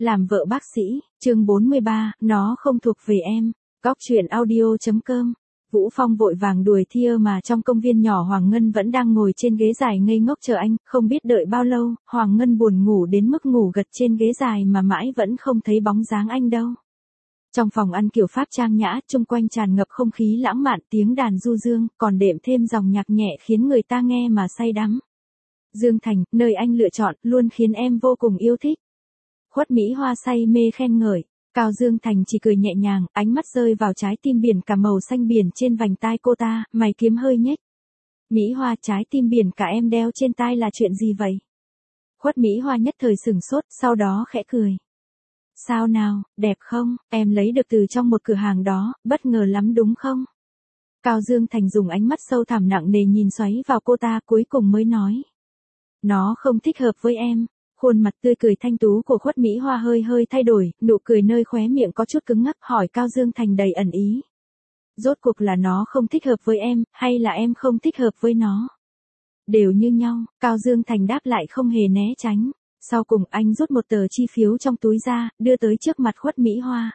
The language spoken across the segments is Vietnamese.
Làm vợ bác sĩ, chương 43, nó không thuộc về em. Góc truyện audio.com. Vũ Phong vội vàng đuổi Thia mà trong công viên nhỏ Hoàng Ngân vẫn đang ngồi trên ghế dài ngây ngốc chờ anh, không biết đợi bao lâu, Hoàng Ngân buồn ngủ đến mức ngủ gật trên ghế dài mà mãi vẫn không thấy bóng dáng anh đâu. Trong phòng ăn kiểu Pháp trang nhã, chung quanh tràn ngập không khí lãng mạn, tiếng đàn du dương, còn đệm thêm dòng nhạc nhẹ khiến người ta nghe mà say đắm. Dương Thành, nơi anh lựa chọn, luôn khiến em vô cùng yêu thích. Khuất Mỹ Hoa say mê khen ngợi. Cao Dương Thành chỉ cười nhẹ nhàng, ánh mắt rơi vào trái tim biển cả màu xanh biển trên vành tai cô ta, mày kiếm hơi nhếch. Mỹ Hoa, trái tim biển cả em đeo trên tai là chuyện gì vậy? Khuất Mỹ Hoa nhất thời sửng sốt, sau đó khẽ cười. Sao nào, đẹp không, em lấy được từ trong một cửa hàng đó, bất ngờ lắm đúng không? Cao Dương Thành dùng ánh mắt sâu thẳm nặng nề nhìn xoáy vào cô ta cuối cùng mới nói. Nó không thích hợp với em. Khuôn mặt tươi cười thanh tú của Khuất Mỹ Hoa hơi hơi thay đổi, nụ cười nơi khóe miệng có chút cứng ngắc, hỏi Cao Dương Thành đầy ẩn ý. Rốt cuộc là nó không thích hợp với em, hay là em không thích hợp với nó? Đều như nhau, Cao Dương Thành đáp lại không hề né tránh. Sau cùng anh rút một tờ chi phiếu trong túi ra, đưa tới trước mặt Khuất Mỹ Hoa.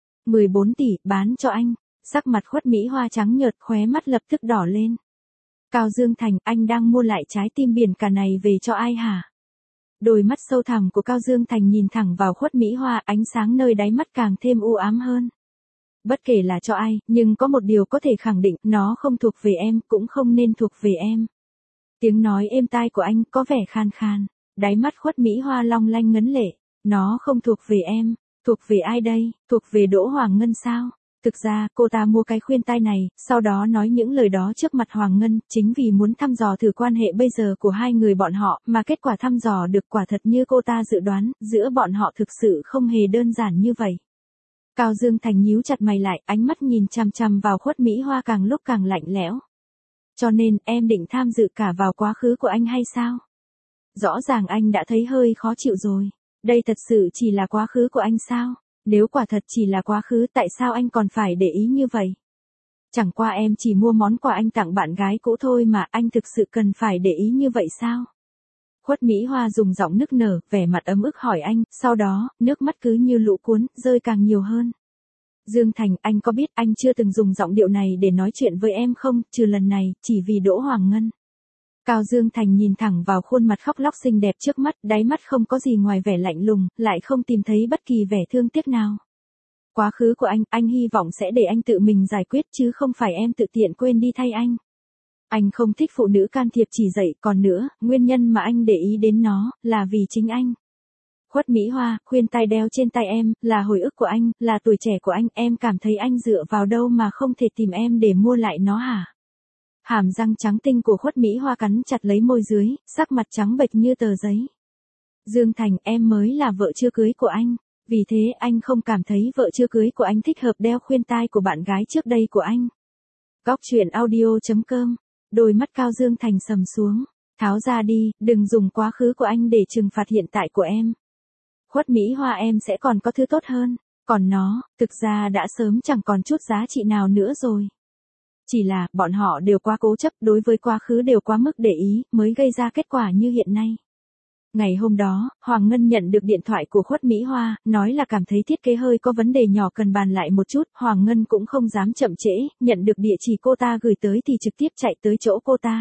14 tỷ, bán cho anh. Sắc mặt Khuất Mỹ Hoa trắng nhợt, khóe mắt lập tức đỏ lên. Cao Dương Thành, anh đang mua lại trái tim biển cả này về cho ai hả? Đôi mắt sâu thẳm của Cao Dương Thành nhìn thẳng vào Khuất Mỹ Hoa, ánh sáng nơi đáy mắt càng thêm u ám hơn. Bất kể là cho ai, nhưng có một điều có thể khẳng định, nó không thuộc về em, cũng không nên thuộc về em. Tiếng nói êm tai của anh có vẻ khan khan, đáy mắt Khuất Mỹ Hoa long lanh ngấn lệ. Nó không thuộc về em, thuộc về ai đây, thuộc về Đỗ Hoàng Ngân sao? Thực ra, cô ta mua cái khuyên tai này, sau đó nói những lời đó trước mặt Hoàng Ngân, chính vì muốn thăm dò thử quan hệ bây giờ của hai người bọn họ, mà kết quả thăm dò được quả thật như cô ta dự đoán, giữa bọn họ thực sự không hề đơn giản như vậy. Cao Dương Thành nhíu chặt mày lại, ánh mắt nhìn chằm chằm vào Khuất Mỹ Hoa càng lúc càng lạnh lẽo. Cho nên, em định tham dự cả vào quá khứ của anh hay sao? Rõ ràng anh đã thấy hơi khó chịu rồi. Đây thật sự chỉ là quá khứ của anh sao? Nếu quả thật chỉ là quá khứ, tại sao anh còn phải để ý như vậy? Chẳng qua em chỉ mua món quà anh tặng bạn gái cũ thôi mà, anh thực sự cần phải để ý như vậy sao? Khuất Mỹ Hoa dùng giọng nức nở, vẻ mặt ấm ức hỏi anh, sau đó, nước mắt cứ như lũ cuốn, rơi càng nhiều hơn. Dương Thành, anh có biết anh chưa từng dùng giọng điệu này để nói chuyện với em không, trừ lần này, chỉ vì Đỗ Hoàng Ngân. Cao Dương Thành nhìn thẳng vào khuôn mặt khóc lóc xinh đẹp trước mắt, đáy mắt không có gì ngoài vẻ lạnh lùng, lại không tìm thấy bất kỳ vẻ thương tiếc nào. Quá khứ của anh hy vọng sẽ để anh tự mình giải quyết chứ không phải em tự tiện quên đi thay anh. Anh không thích phụ nữ can thiệp chỉ dạy, còn nữa, nguyên nhân mà anh để ý đến nó, là vì chính anh. Khuất Mỹ Hoa, khuyên tai đeo trên tay em, là hồi ức của anh, là tuổi trẻ của anh, em cảm thấy anh dựa vào đâu mà không thể tìm em để mua lại nó hả? Hàm răng trắng tinh của Khuất Mỹ Hoa cắn chặt lấy môi dưới, sắc mặt trắng bệch như tờ giấy. Dương Thành, em mới là vợ chưa cưới của anh, vì thế anh không cảm thấy vợ chưa cưới của anh thích hợp đeo khuyên tai của bạn gái trước đây của anh. Góc truyện audio.com. Đôi mắt Cao Dương Thành sầm xuống. Tháo ra đi, đừng dùng quá khứ của anh để trừng phạt hiện tại của em. Khuất Mỹ Hoa, em sẽ còn có thứ tốt hơn, còn nó, thực ra đã sớm chẳng còn chút giá trị nào nữa rồi. Chỉ là, bọn họ đều quá cố chấp, đối với quá khứ đều quá mức để ý, mới gây ra kết quả như hiện nay. Ngày hôm đó, Hoàng Ngân nhận được điện thoại của Khuất Mỹ Hoa, nói là cảm thấy thiết kế hơi có vấn đề nhỏ cần bàn lại một chút, Hoàng Ngân cũng không dám chậm trễ, nhận được địa chỉ cô ta gửi tới thì trực tiếp chạy tới chỗ cô ta.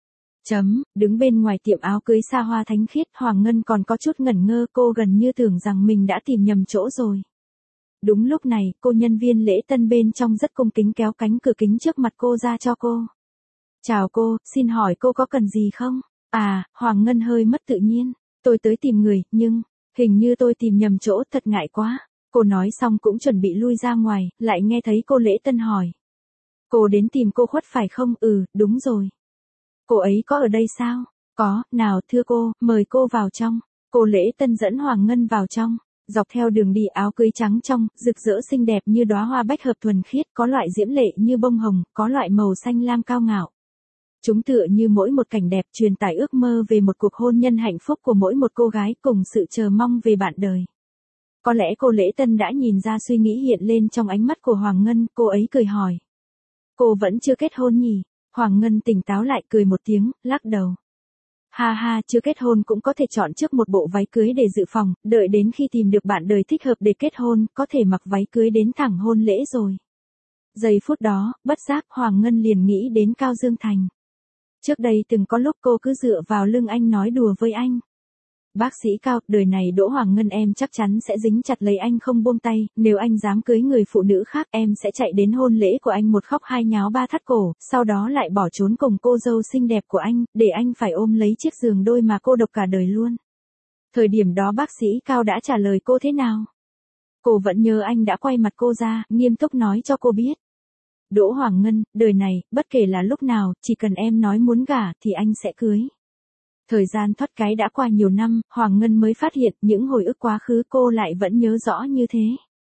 Đứng bên ngoài tiệm áo cưới xa hoa thánh khiết, Hoàng Ngân còn có chút ngẩn ngơ, cô gần như tưởng rằng mình đã tìm nhầm chỗ rồi. Đúng lúc này, cô nhân viên lễ tân bên trong rất cung kính kéo cánh cửa kính trước mặt cô ra cho cô. Chào cô, xin hỏi cô có cần gì không? À, Hoàng Ngân hơi mất tự nhiên. Tôi tới tìm người, nhưng, hình như tôi tìm nhầm chỗ, thật ngại quá. Cô nói xong cũng chuẩn bị lui ra ngoài, lại nghe thấy cô lễ tân hỏi. Cô đến tìm cô Khuất phải không? Ừ, đúng rồi. Cô ấy có ở đây sao? Có, nào thưa cô, mời cô vào trong. Cô lễ tân dẫn Hoàng Ngân vào trong. Dọc theo đường đi áo cưới trắng trong, rực rỡ xinh đẹp như đóa hoa bách hợp thuần khiết, có loại diễm lệ như bông hồng, có loại màu xanh lam cao ngạo. Chúng tựa như mỗi một cảnh đẹp truyền tải ước mơ về một cuộc hôn nhân hạnh phúc của mỗi một cô gái cùng sự chờ mong về bạn đời. Có lẽ cô lễ tân đã nhìn ra suy nghĩ hiện lên trong ánh mắt của Hoàng Ngân, cô ấy cười hỏi. Cô vẫn chưa kết hôn nhỉ? Hoàng Ngân tỉnh táo lại cười một tiếng, lắc đầu. Ha ha, chưa kết hôn cũng có thể chọn trước một bộ váy cưới để dự phòng, đợi đến khi tìm được bạn đời thích hợp để kết hôn, có thể mặc váy cưới đến thẳng hôn lễ rồi. Giây phút đó, bất giác Hoàng Ngân liền nghĩ đến Cao Dương Thành. Trước đây từng có lúc cô cứ dựa vào lưng anh nói đùa với anh. Bác sĩ Cao, đời này Đỗ Hoàng Ngân em chắc chắn sẽ dính chặt lấy anh không buông tay, nếu anh dám cưới người phụ nữ khác em sẽ chạy đến hôn lễ của anh một khóc hai nháo ba thắt cổ, sau đó lại bỏ trốn cùng cô dâu xinh đẹp của anh, để anh phải ôm lấy chiếc giường đôi mà cô độc cả đời luôn. Thời điểm đó bác sĩ Cao đã trả lời cô thế nào? Cô vẫn nhớ anh đã quay mặt cô ra, nghiêm túc nói cho cô biết. Đỗ Hoàng Ngân, đời này, bất kể là lúc nào, chỉ cần em nói muốn gả thì anh sẽ cưới. Thời gian thoát cái đã qua nhiều năm, Hoàng Ngân mới phát hiện những hồi ức quá khứ cô lại vẫn nhớ rõ như thế.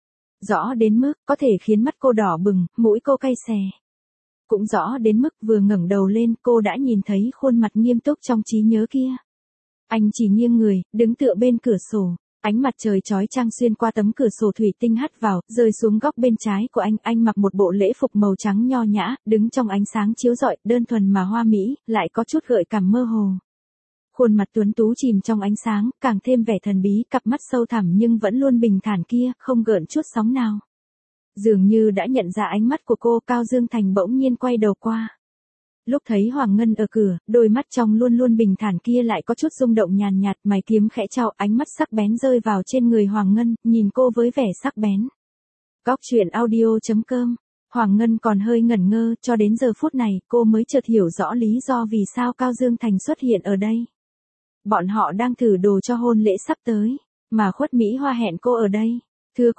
Rõ đến mức có thể khiến mắt cô đỏ bừng, mũi cô cay xè. Cũng rõ đến mức vừa ngẩng đầu lên cô đã nhìn thấy khuôn mặt nghiêm túc trong trí nhớ kia. Anh chỉ nghiêng người, đứng tựa bên cửa sổ. Ánh mặt trời chói chang xuyên qua tấm cửa sổ thủy tinh hắt vào, rơi xuống góc bên trái của anh mặc một bộ lễ phục màu trắng nho nhã, đứng trong ánh sáng chiếu rọi, đơn thuần mà hoa mỹ, lại có chút gợi cảm mơ hồ. Khuôn mặt tuấn tú chìm trong ánh sáng, càng thêm vẻ thần bí, cặp mắt sâu thẳm nhưng vẫn luôn bình thản kia, không gợn chút sóng nào. Dường như đã nhận ra ánh mắt của cô, Cao Dương Thành bỗng nhiên quay đầu qua. Lúc thấy Hoàng Ngân ở cửa, đôi mắt trong luôn luôn bình thản kia lại có chút rung động nhàn nhạt, mày kiếm khẽ chau, ánh mắt sắc bén rơi vào trên người Hoàng Ngân, nhìn cô với vẻ sắc bén. Góc truyện audio.com. Hoàng Ngân còn hơi ngẩn ngơ, cho đến giờ phút này, cô mới chợt hiểu rõ lý do vì sao Cao Dương Thành xuất hiện ở đây. Bọn họ đang thử đồ cho hôn lễ sắp tới, mà Khuất Mỹ Hoa hẹn cô ở đây. Thưa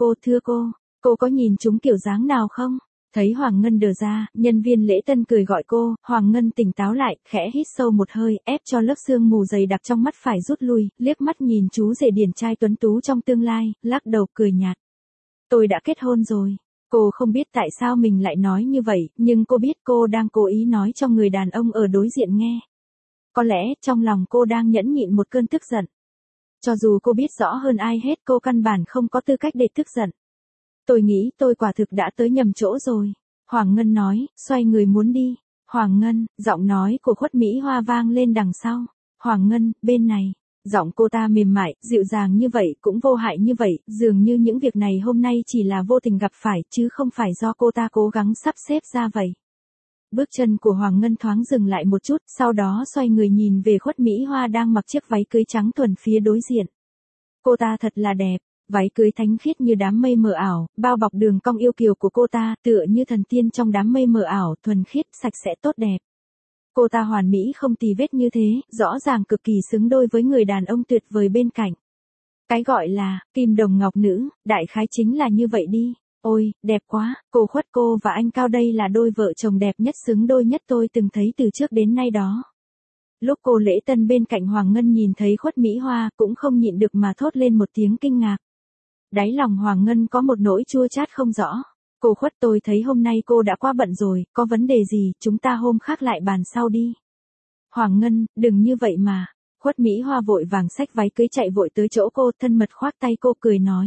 cô có nhìn chúng kiểu dáng nào không? Thấy Hoàng Ngân đờ ra, nhân viên lễ tân cười gọi cô, Hoàng Ngân tỉnh táo lại, khẽ hít sâu một hơi, ép cho lớp sương mù dày đặc trong mắt phải rút lui, liếc mắt nhìn chú rể điển trai tuấn tú trong tương lai, lắc đầu cười nhạt. Tôi đã kết hôn rồi. Cô không biết tại sao mình lại nói như vậy, nhưng cô biết cô đang cố ý nói cho người đàn ông ở đối diện nghe. Có lẽ trong lòng cô đang nhẫn nhịn một cơn tức giận. Cho dù cô biết rõ hơn ai hết cô căn bản không có tư cách để tức giận. Tôi nghĩ tôi quả thực đã tới nhầm chỗ rồi. Hoàng Ngân nói, xoay người muốn đi. Hoàng Ngân, giọng nói của Khuất Mỹ Hoa vang lên đằng sau. Hoàng Ngân, bên này. Giọng cô ta mềm mại, dịu dàng như vậy, cũng vô hại như vậy, dường như những việc này hôm nay chỉ là vô tình gặp phải, chứ không phải do cô ta cố gắng sắp xếp ra vậy. Bước chân của Hoàng Ngân thoáng dừng lại một chút, sau đó xoay người nhìn về Khuất Mỹ Hoa đang mặc chiếc váy cưới trắng thuần phía đối diện. Cô ta thật là đẹp, váy cưới thánh khiết như đám mây mờ ảo, bao bọc đường cong yêu kiều của cô ta, tựa như thần tiên trong đám mây mờ ảo, thuần khiết, sạch sẽ tốt đẹp. Cô ta hoàn mỹ không tì vết như thế, rõ ràng cực kỳ xứng đôi với người đàn ông tuyệt vời bên cạnh. Cái gọi là kim đồng ngọc nữ, đại khái chính là như vậy đi. Ôi, đẹp quá, cô Khuất cô và anh Cao đây là đôi vợ chồng đẹp nhất xứng đôi nhất tôi từng thấy từ trước đến nay đó. Lúc cô lễ tân bên cạnh Hoàng Ngân nhìn thấy Khuất Mỹ Hoa cũng không nhịn được mà thốt lên một tiếng kinh ngạc. Đáy lòng Hoàng Ngân có một nỗi chua chát không rõ. Cô Khuất tôi thấy hôm nay cô đã quá bận rồi, có vấn đề gì, chúng ta hôm khác lại bàn sau đi. Hoàng Ngân, đừng như vậy mà. Khuất Mỹ Hoa vội vàng xách váy cưới chạy vội tới chỗ cô, thân mật khoác tay cô cười nói.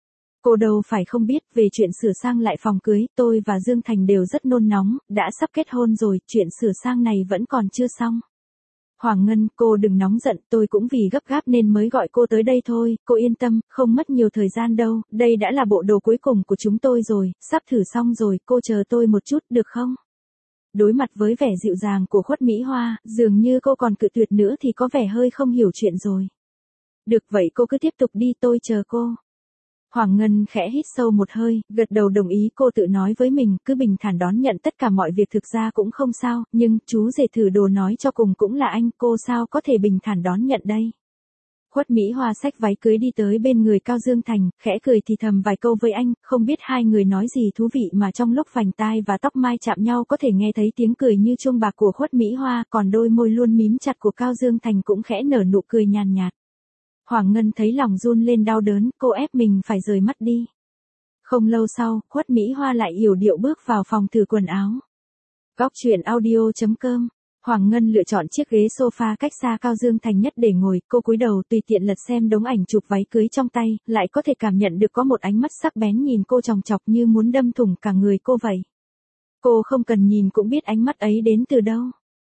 Cô đâu phải không biết về chuyện sửa sang lại phòng cưới, tôi và Dương Thành đều rất nôn nóng, đã sắp kết hôn rồi, chuyện sửa sang này vẫn còn chưa xong. Hoàng Ngân, cô đừng nóng giận, tôi cũng vì gấp gáp nên mới gọi cô tới đây thôi, cô yên tâm, không mất nhiều thời gian đâu, đây đã là bộ đồ cuối cùng của chúng tôi rồi, sắp thử xong rồi, cô chờ tôi một chút, được không? Đối mặt với vẻ dịu dàng của Khuất Mỹ Hoa, dường như cô còn cự tuyệt nữa thì có vẻ hơi không hiểu chuyện rồi. Được vậy cô cứ tiếp tục đi, tôi chờ cô. Hoàng Ngân khẽ hít sâu một hơi, gật đầu đồng ý, cô tự nói với mình, cứ bình thản đón nhận tất cả mọi việc, thực ra cũng không sao, nhưng chú rể thử đồ nói cho cùng cũng là anh, cô sao có thể bình thản đón nhận đây. Khuất Mỹ Hoa xách váy cưới đi tới bên người Cao Dương Thành, khẽ cười thì thầm vài câu với anh, không biết hai người nói gì thú vị mà trong lúc vành tai và tóc mai chạm nhau có thể nghe thấy tiếng cười như chuông bạc của Khuất Mỹ Hoa, còn đôi môi luôn mím chặt của Cao Dương Thành cũng khẽ nở nụ cười nhàn nhạt. Hoàng Ngân thấy lòng run lên đau đớn, cô ép mình phải rời mắt đi. Không lâu sau, Khuất Mỹ Hoa lại yểu điệu bước vào phòng thử quần áo. Góc truyện audio.com. Hoàng Ngân lựa chọn chiếc ghế sofa cách xa Cao Dương Thành nhất để ngồi, cô cúi đầu tùy tiện lật xem đống ảnh chụp váy cưới trong tay, lại có thể cảm nhận được có một ánh mắt sắc bén nhìn cô chòng chọc như muốn đâm thủng cả người cô vậy. Cô không cần nhìn cũng biết ánh mắt ấy đến từ đâu.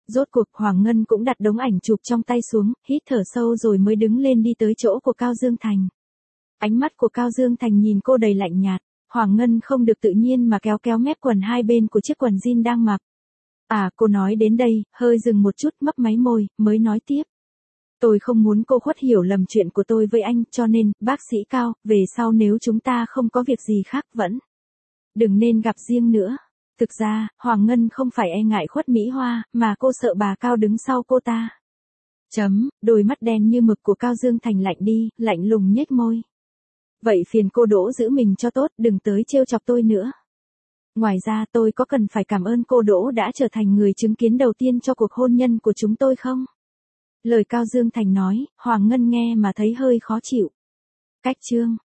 Rốt cuộc Hoàng Ngân cũng đặt đống ảnh chụp trong tay xuống, hít thở sâu rồi mới đứng lên đi tới chỗ của Cao Dương Thành. Ánh mắt của Cao Dương Thành nhìn cô đầy lạnh nhạt, Hoàng Ngân không được tự nhiên mà kéo kéo mép quần hai bên của chiếc quần jean đang mặc. À, cô nói đến đây, hơi dừng một chút mấp máy môi, mới nói tiếp. Tôi không muốn cô Khuất hiểu lầm chuyện của tôi với anh, cho nên, bác sĩ Cao, về sau nếu chúng ta không có việc gì khác vẫn đừng nên gặp riêng nữa. Thực ra, Hoàng Ngân không phải e ngại Khuất Mỹ Hoa, mà cô sợ bà Cao đứng sau cô ta. Đôi mắt đen như mực của Cao Dương Thành lạnh đi, lạnh lùng nhếch môi. Vậy phiền cô Đỗ giữ mình cho tốt, đừng tới trêu chọc tôi nữa. Ngoài ra tôi có cần phải cảm ơn cô Đỗ đã trở thành người chứng kiến đầu tiên cho cuộc hôn nhân của chúng tôi không? Lời Cao Dương Thành nói, Hoàng Ngân nghe mà thấy hơi khó chịu. Cách chương